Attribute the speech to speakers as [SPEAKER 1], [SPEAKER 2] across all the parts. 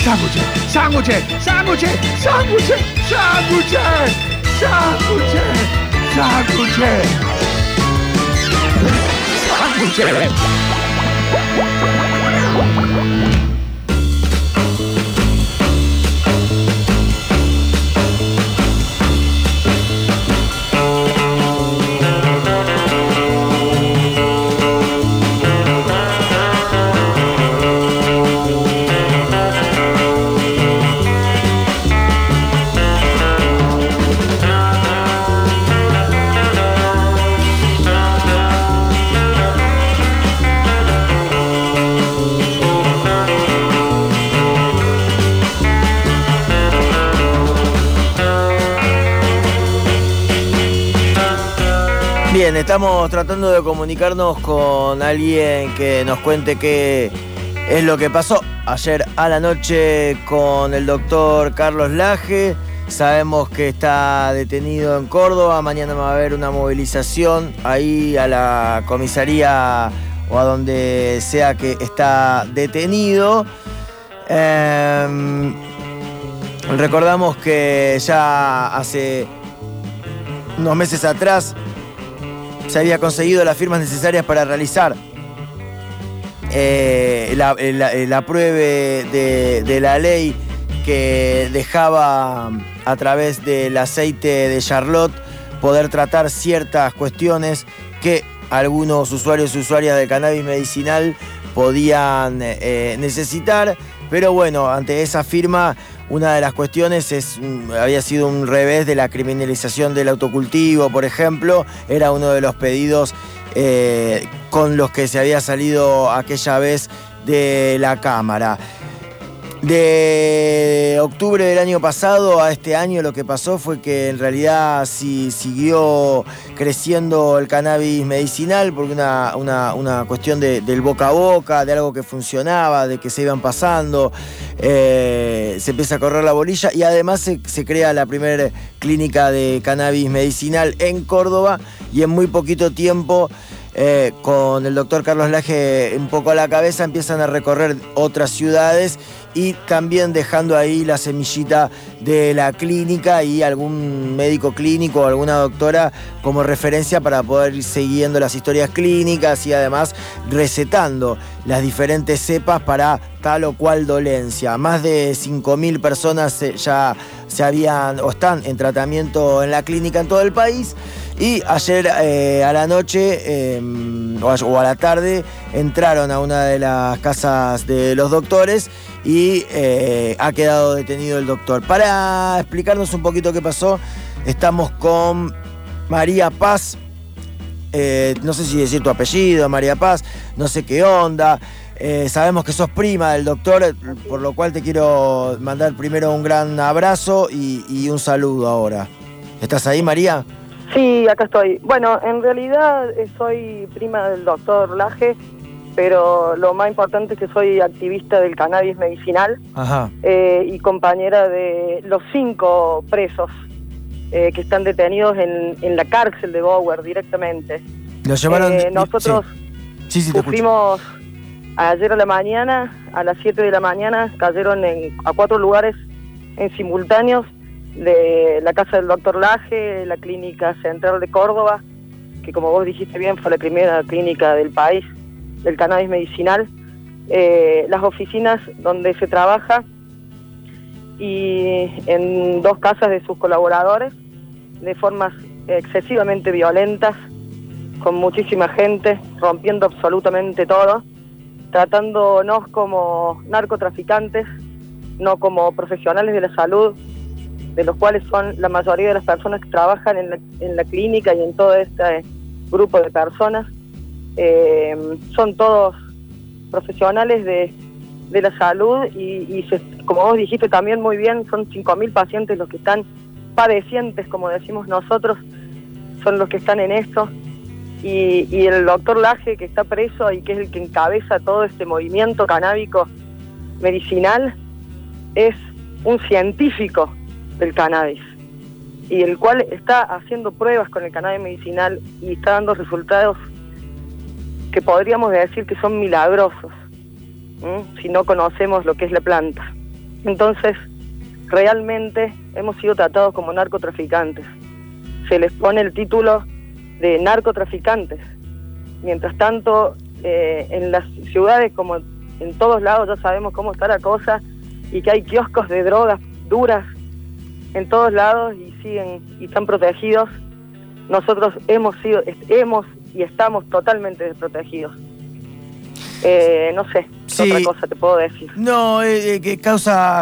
[SPEAKER 1] sándwiches, sándwiches, sándwiches, sándwiches, sándwiches, sándwiches, sándwiches, sándwiches.
[SPEAKER 2] Bien, estamos tratando de comunicarnos con alguien que nos cuente qué es lo que pasó ayer a la noche con el doctor Carlos Laje. Sabemos que está detenido en Córdoba. Mañana va a haber una movilización ahí a la comisaría o a donde sea que está detenido. Recordamos que ya hace unos meses atrás se había conseguido las firmas necesarias para realizar la prueba de la ley que dejaba a través del aceite de Charlotte poder tratar ciertas cuestiones que algunos usuarios y usuarias del cannabis medicinal podían necesitar. Pero bueno, ante esa firma, una de las cuestiones había sido un revés de la criminalización del autocultivo, por ejemplo. Era uno de los pedidos con los que se había salido aquella vez de la Cámara. De octubre del año pasado a este año lo que pasó fue que en realidad sí siguió creciendo el cannabis medicinal porque una cuestión del boca a boca, de algo que funcionaba, de que se iban pasando, se empieza a correr la bolilla y además se crea la primera clínica de cannabis medicinal en Córdoba y en muy poquito tiempo con el doctor Carlos Laje un poco a la cabeza empiezan a recorrer otras ciudades y también dejando ahí la semillita de la clínica y algún médico clínico o alguna doctora como referencia para poder ir siguiendo las historias clínicas y además recetando las diferentes cepas para tal o cual dolencia. Más de 5.000 personas ya se habían o están en tratamiento en la clínica en todo el país. Y ayer a la noche o a la tarde entraron a una de las casas de los doctores y ha quedado detenido el doctor. Para explicarnos un poquito qué pasó, estamos con María Paz. No sé si decir tu apellido, María Paz, no sé qué onda. Sabemos que sos prima del doctor, por lo cual te quiero mandar primero un gran abrazo y un saludo ahora. ¿Estás ahí, María?
[SPEAKER 3] Sí, acá estoy. Bueno, en realidad soy prima del doctor Laje, pero lo más importante es que soy activista del cannabis medicinal.
[SPEAKER 2] Ajá.
[SPEAKER 3] Y compañera de los 5 presos que están detenidos en la cárcel de Bower directamente.
[SPEAKER 2] Los llevaron...
[SPEAKER 3] nosotros
[SPEAKER 2] sí,
[SPEAKER 3] sufrimos ayer a la mañana, a las 7 de la mañana, cayeron a 4 lugares en simultáneos, de la casa del doctor Laje, la clínica central de Córdoba, que como vos dijiste bien fue la primera clínica del país del cannabis medicinal, las oficinas donde se trabaja y en 2 casas de sus colaboradores de formas excesivamente violentas, con muchísima gente, rompiendo absolutamente todo, tratándonos como narcotraficantes, no como profesionales de la salud, de los cuales son la mayoría de las personas que trabajan en la clínica y en todo este grupo de personas. Son todos profesionales de la salud y como vos dijiste también muy bien, son 5.000 pacientes los que están padecientes, como decimos nosotros, son los que están en esto. Y el doctor Laje, que está preso y que es el que encabeza todo este movimiento canábico medicinal, es un científico del cannabis y el cual está haciendo pruebas con el cannabis medicinal y está dando resultados que podríamos decir que son milagrosos, si no conocemos lo que es la planta. Entonces, realmente hemos sido tratados como narcotraficantes. Se les pone el título de narcotraficantes. Mientras tanto, en las ciudades, como en todos lados, ya sabemos cómo está la cosa y que hay kioscos de drogas duras en todos lados y siguen y están protegidos. Nosotros hemos y estamos totalmente desprotegidos. No sé,
[SPEAKER 2] sí.
[SPEAKER 3] ¿Qué otra cosa te puedo decir?
[SPEAKER 2] No, que causa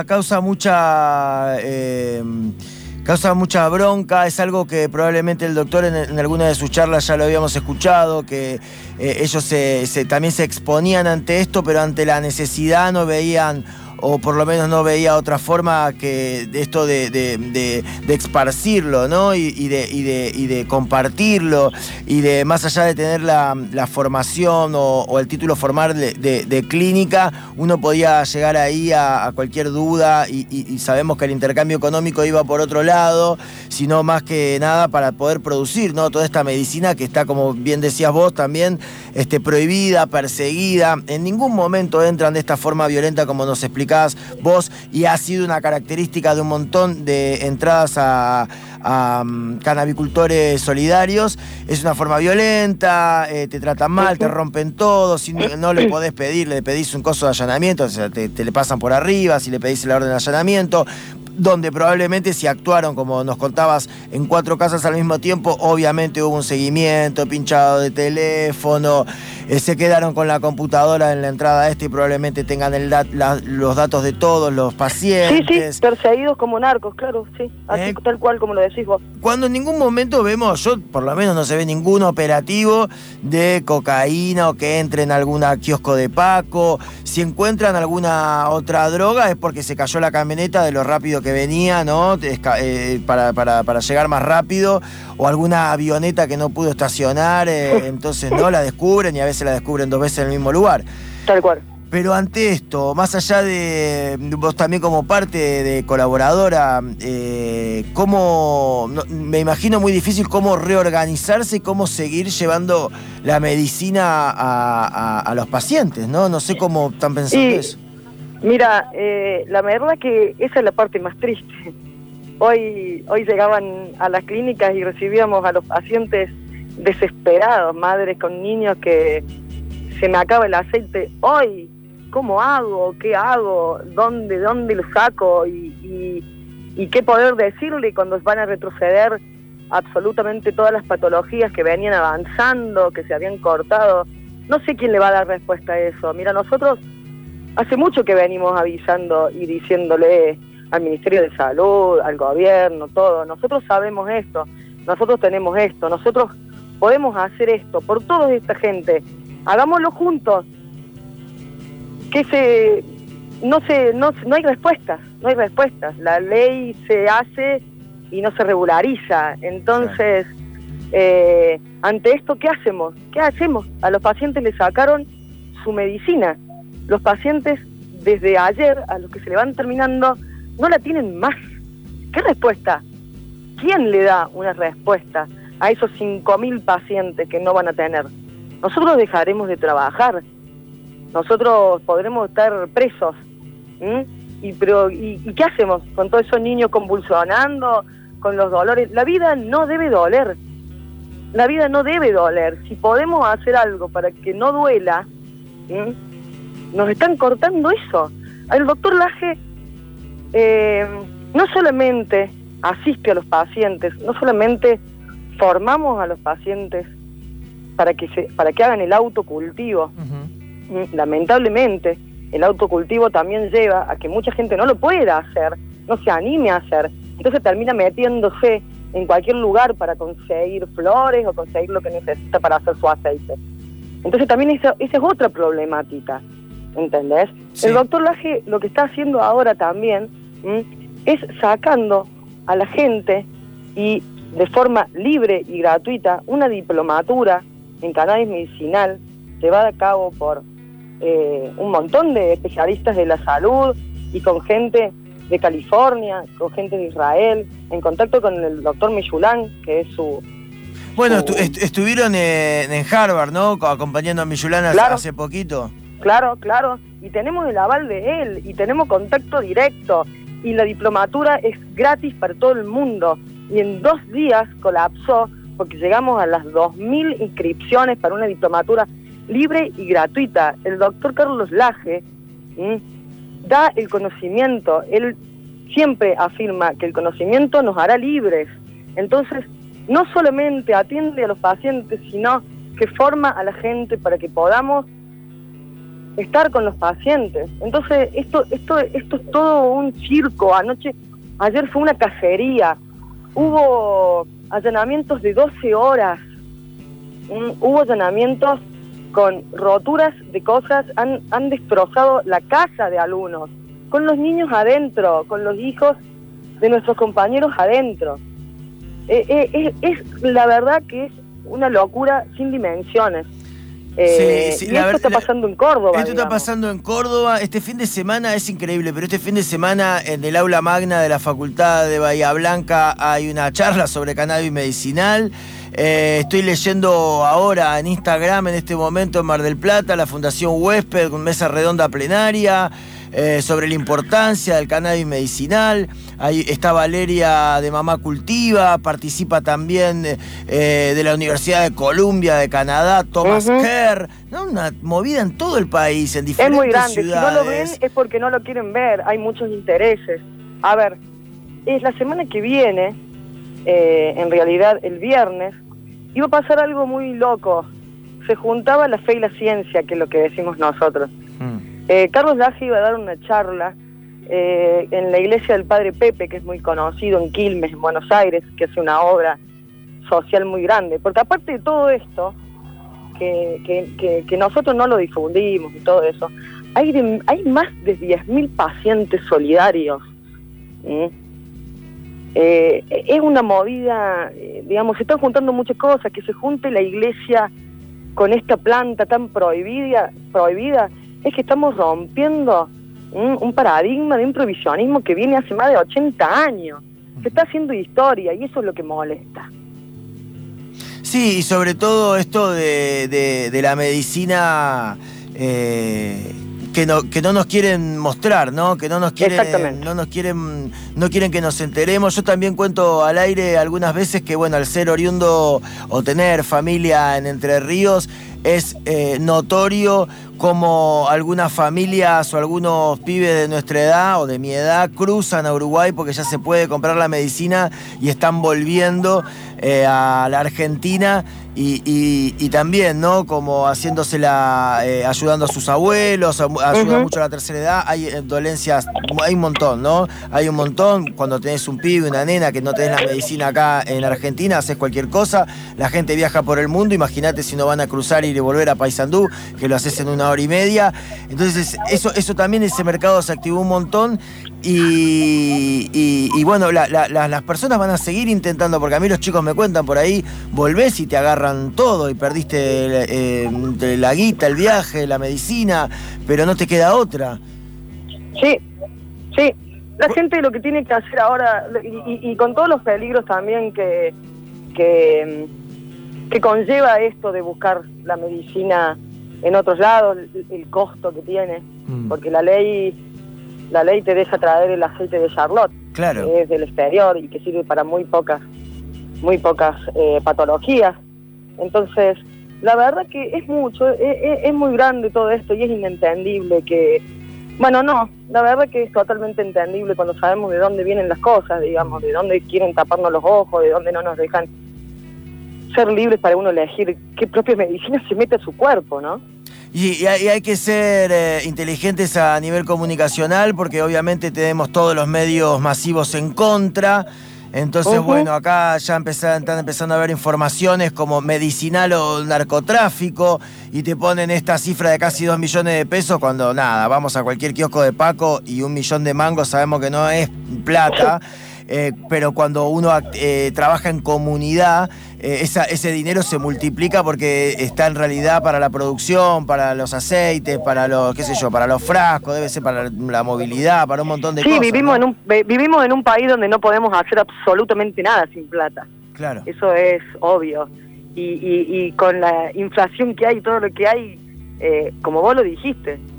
[SPEAKER 2] mucha bronca. Es algo que probablemente el doctor en alguna de sus charlas ya lo habíamos escuchado, que ellos también se exponían ante esto, pero ante la necesidad no veían, o por lo menos no veía otra forma que esto de esparcirlo, ¿no? Y de compartirlo, y de, más allá de tener la formación o el título formal de clínica, uno podía llegar ahí a cualquier duda, y sabemos que el intercambio económico iba por otro lado, sino más que nada para poder producir, ¿no? Toda esta medicina que está, como bien decías vos también, prohibida, perseguida. En ningún momento entran de esta forma violenta como nos explicás vos, y ha sido una característica de un montón de entradas a canabicultores solidarios. Es una forma violenta, te tratan mal, te rompen todo, si no le podés pedir, le pedís un coso de allanamiento, o sea, te le pasan por arriba, si le pedís la orden de allanamiento, donde probablemente, si actuaron, como nos contabas, en 4 casas al mismo tiempo, obviamente hubo un seguimiento, pinchado de teléfono, se quedaron con la computadora en la entrada y probablemente tengan los datos de todos los pacientes.
[SPEAKER 3] Sí, perseguidos como narcos, claro, sí, así tal cual como lo decís vos.
[SPEAKER 2] Cuando en ningún momento vemos, yo por lo menos no se ve ningún operativo de cocaína o que entre en alguna kiosco de Paco. Si encuentran alguna otra droga es porque se cayó la camioneta de lo rápido que venía, ¿no? Para llegar más rápido, o alguna avioneta que no pudo estacionar, entonces no la descubren, y a veces la descubren 2 veces en el mismo lugar.
[SPEAKER 3] Tal cual.
[SPEAKER 2] Pero ante esto, más allá de vos también como parte de colaboradora, me imagino muy difícil cómo reorganizarse y cómo seguir llevando la medicina a los pacientes, ¿no? No sé cómo están pensando eso.
[SPEAKER 3] Mira, la verdad que esa es la parte más triste. Hoy llegaban a las clínicas y recibíamos a los pacientes desesperados, madres con niños que se me acaba el aceite hoy, ¿cómo hago? ¿Qué hago? ¿Dónde lo saco? Y qué poder decirle cuando van a retroceder absolutamente todas las patologías que venían avanzando, que se habían cortado. No sé quién le va a dar respuesta a eso. Mira, nosotros hace mucho que venimos avisando y diciéndole al Ministerio de Salud, al gobierno, todo. Nosotros sabemos esto, nosotros tenemos esto, nosotros podemos hacer esto por toda esta gente. Hagámoslo juntos. No hay respuestas, no hay respuestas. La ley se hace y no se regulariza. Entonces, ante esto, ¿qué hacemos? ¿Qué hacemos? A los pacientes les sacaron su medicina. Los pacientes, desde ayer, a los que se le van terminando, no la tienen más. ¿Qué respuesta? ¿Quién le da una respuesta a esos 5.000 pacientes que no van a tener? Nosotros dejaremos de trabajar. Nosotros podremos estar presos. ¿Y qué hacemos con todos esos niños convulsionando, con los dolores? La vida no debe doler. La vida no debe doler. Si podemos hacer algo para que no duela, nos están cortando eso. El doctor Laje no solamente asiste a los pacientes, no solamente formamos a los pacientes para que hagan el autocultivo. Lamentablemente, el autocultivo también lleva a que mucha gente no lo pueda hacer, no se anime a hacer. Entonces termina metiéndose en cualquier lugar para conseguir flores o conseguir lo que necesita para hacer su aceite. Entonces también esa es otra problemática, ¿entendés? Sí. El doctor Laje lo que está haciendo ahora también es sacando a la gente, y de forma libre y gratuita, una diplomatura en cannabis medicinal llevada a cabo por un montón de especialistas de la salud y con gente de California, con gente de Israel, en contacto con el doctor Miyulán, que es su...
[SPEAKER 2] Bueno, estuvieron en Harvard, ¿no? Acompañando a Miyulán hace poquito.
[SPEAKER 3] Claro, y tenemos el aval de él, y tenemos contacto directo, y la diplomatura es gratis para todo el mundo, y en 2 días colapsó, porque llegamos a las 2.000 inscripciones para una diplomatura libre y gratuita. El doctor Carlos Laje da el conocimiento, él siempre afirma que el conocimiento nos hará libres. Entonces, no solamente atiende a los pacientes, sino que forma a la gente para que podamos estar con los pacientes. Entonces, esto es todo un circo. Ayer fue una cacería, hubo allanamientos de 12 horas, hubo allanamientos con roturas de cosas, han destrozado la casa de algunos, con los niños adentro, con los hijos de nuestros compañeros adentro. Es la verdad que es una locura sin dimensiones. Y esto está pasando en Córdoba.
[SPEAKER 2] Esto está pasando en Córdoba. Este fin de semana es increíble, pero este fin de semana en el aula magna de la Facultad de Bahía Blanca hay una charla sobre cannabis medicinal. Estoy leyendo ahora en Instagram, en este momento en Mar del Plata, la Fundación Huésped con mesa redonda plenaria sobre la importancia del cannabis medicinal. Ahí está Valeria de Mamá Cultiva, participa también de la Universidad de Columbia de Canadá, Thomas Kerr, ¿no? Una movida en todo el país, en diferentes ciudades.
[SPEAKER 3] Es muy grande, si no lo ven es porque no lo quieren ver, hay muchos intereses. A ver, es la semana que viene, en realidad el viernes, iba a pasar algo muy loco. Se juntaba la fe y la ciencia, que es lo que decimos nosotros. Carlos Laje iba a dar una charla en la iglesia del Padre Pepe, que es muy conocido en Quilmes, en Buenos Aires, que hace una obra social muy grande. Porque aparte de todo esto, que nosotros no lo difundimos y todo eso, hay más de 10.000 pacientes solidarios. Es una movida, digamos, se están juntando muchas cosas, que se junte la iglesia con esta planta tan prohibida, es que estamos rompiendo un paradigma de un provisionismo que viene hace más de 80 años. Se está haciendo historia y eso es lo que molesta.
[SPEAKER 2] Sí, y sobre todo esto de la medicina que no nos quieren mostrar, ¿no? Que no nos quieren, no quieren que nos enteremos. Yo también cuento al aire algunas veces que, bueno, al ser oriundo o tener familia en Entre Ríos, es notorio como algunas familias o algunos pibes de nuestra edad o de mi edad cruzan a Uruguay porque ya se puede comprar la medicina y están volviendo a la Argentina y también, ¿no? Como haciéndosela, ayudando a sus abuelos, ayuda mucho a la tercera edad. Hay dolencias, hay un montón, ¿no? Hay un montón. Cuando tenés un pibe, una nena, que no tenés la medicina acá en Argentina, haces cualquier cosa. La gente viaja por el mundo, imagínate si no van a cruzar y volver a Paysandú, que lo haces en 1 hora y media. Entonces, eso también, ese mercado se activó un montón. Y bueno, las personas van a seguir intentando, porque a mí los chicos me cuentan por ahí, volvés y te agarran todo y perdiste la guita, el viaje, la medicina, pero no te queda otra.
[SPEAKER 3] Sí. La gente lo que tiene que hacer ahora, y con todos los peligros también que conlleva esto de buscar la medicina en otros lados, el costo que tiene, porque la ley te deja traer el aceite de Charlotte,
[SPEAKER 2] claro,
[SPEAKER 3] que es del exterior y que sirve para muy pocas patologías. Entonces, la verdad que es mucho, es muy grande todo esto y es inentendible que... Bueno, no, la verdad que es totalmente entendible cuando sabemos de dónde vienen las cosas, digamos, de dónde quieren taparnos los ojos, de dónde no nos dejan ser libres para uno elegir qué propia medicina se mete a su cuerpo, ¿no?
[SPEAKER 2] Y hay que ser inteligentes a nivel comunicacional porque obviamente tenemos todos los medios masivos en contra. Entonces, bueno, acá ya están empezando a haber informaciones como medicinal o narcotráfico y te ponen esta cifra de casi 2 millones de pesos cuando, nada, vamos a cualquier kiosco de Paco y 1 millón de mangos sabemos que no es plata. Pero cuando uno trabaja en comunidad, ese dinero se multiplica porque está en realidad para la producción, para los aceites, para los, qué sé yo, para los frascos, debe ser para la movilidad, para un montón de cosas. Sí,
[SPEAKER 3] vivimos,
[SPEAKER 2] ¿no?
[SPEAKER 3] vivimos en un país donde no podemos hacer absolutamente nada sin plata.
[SPEAKER 2] Claro.
[SPEAKER 3] Eso es obvio. Y con la inflación que hay y todo lo que hay, como vos lo dijiste,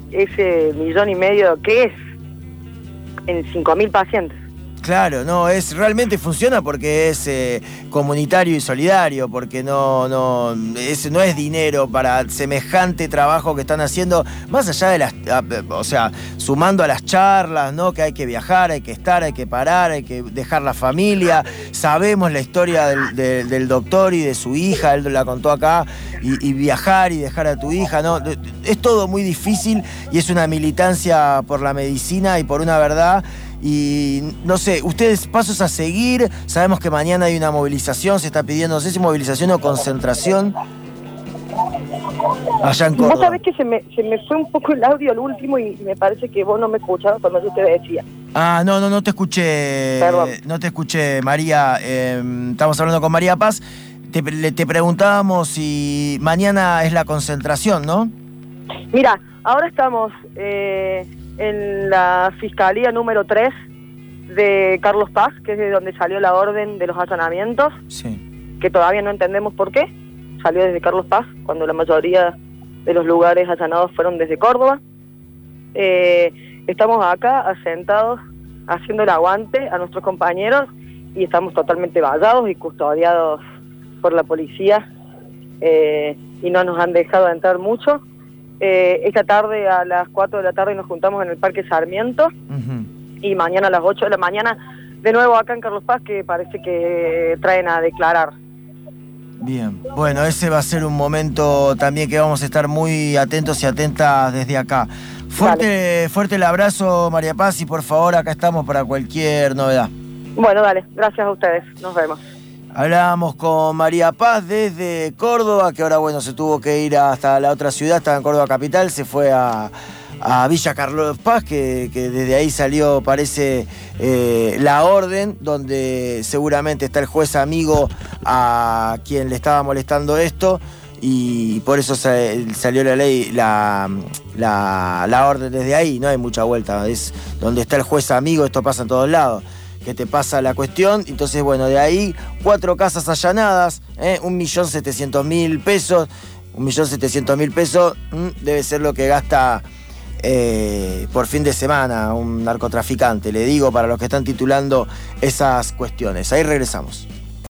[SPEAKER 3] ese 1,5 millones que es en 5.000 pacientes.
[SPEAKER 2] Claro, no, realmente funciona porque es comunitario y solidario, porque no es dinero para semejante trabajo que están haciendo, más allá de sumando a las charlas, ¿no? Que hay que viajar, hay que estar, hay que parar, hay que dejar la familia. Sabemos la historia del doctor y de su hija, él la contó acá, y viajar y dejar a tu hija, ¿no? Es todo muy difícil y es una militancia por la medicina y por una verdad. Y no sé, ustedes pasos a seguir, sabemos que mañana hay una movilización, se está pidiendo, no sé si movilización o concentración allá en Córdoba.
[SPEAKER 3] Vos sabés que se me fue un poco el audio al último y me parece que vos no me escuchabas cuando yo te decía.
[SPEAKER 2] Ah, no te escuché.
[SPEAKER 3] Perdón.
[SPEAKER 2] No te escuché, María. Estamos hablando con María Paz. Te preguntábamos si mañana es la concentración, ¿no?
[SPEAKER 3] Mira, ahora estamos en la Fiscalía número 3 de Carlos Paz, que es de donde salió la orden de los allanamientos,
[SPEAKER 2] sí,
[SPEAKER 3] que todavía no entendemos por qué. Salió desde Carlos Paz, cuando la mayoría de los lugares allanados fueron desde Córdoba. Estamos acá asentados, haciendo el aguante a nuestros compañeros, y estamos totalmente vallados y custodiados por la policía, y no nos han dejado entrar mucho. Esta tarde a las 4 de la tarde nos juntamos en el Parque Sarmiento, y mañana a las 8 de la mañana de nuevo acá en Carlos Paz, que parece que traen a declarar.
[SPEAKER 2] Bien, bueno, ese va a ser un momento también que vamos a estar muy atentos y atentas desde acá. Fuerte el abrazo, María Paz, y por favor acá estamos para cualquier novedad.
[SPEAKER 3] Bueno, dale, gracias a ustedes, nos vemos.
[SPEAKER 2] Hablábamos con María Paz desde Córdoba, que ahora, bueno, se tuvo que ir hasta la otra ciudad, estaba en Córdoba capital, se fue a Villa Carlos Paz, que desde ahí salió, parece, la orden, donde seguramente está el juez amigo a quien le estaba molestando esto, y por eso salió la ley, la orden desde ahí, no hay mucha vuelta, es donde está el juez amigo, esto pasa en todos lados, que te pasa la cuestión. Entonces, bueno, de ahí 4 casas allanadas, 1.700.000 pesos. 1.700.000 pesos debe ser lo que gasta por fin de semana un narcotraficante. Le digo para los que están titulando esas cuestiones. Ahí regresamos.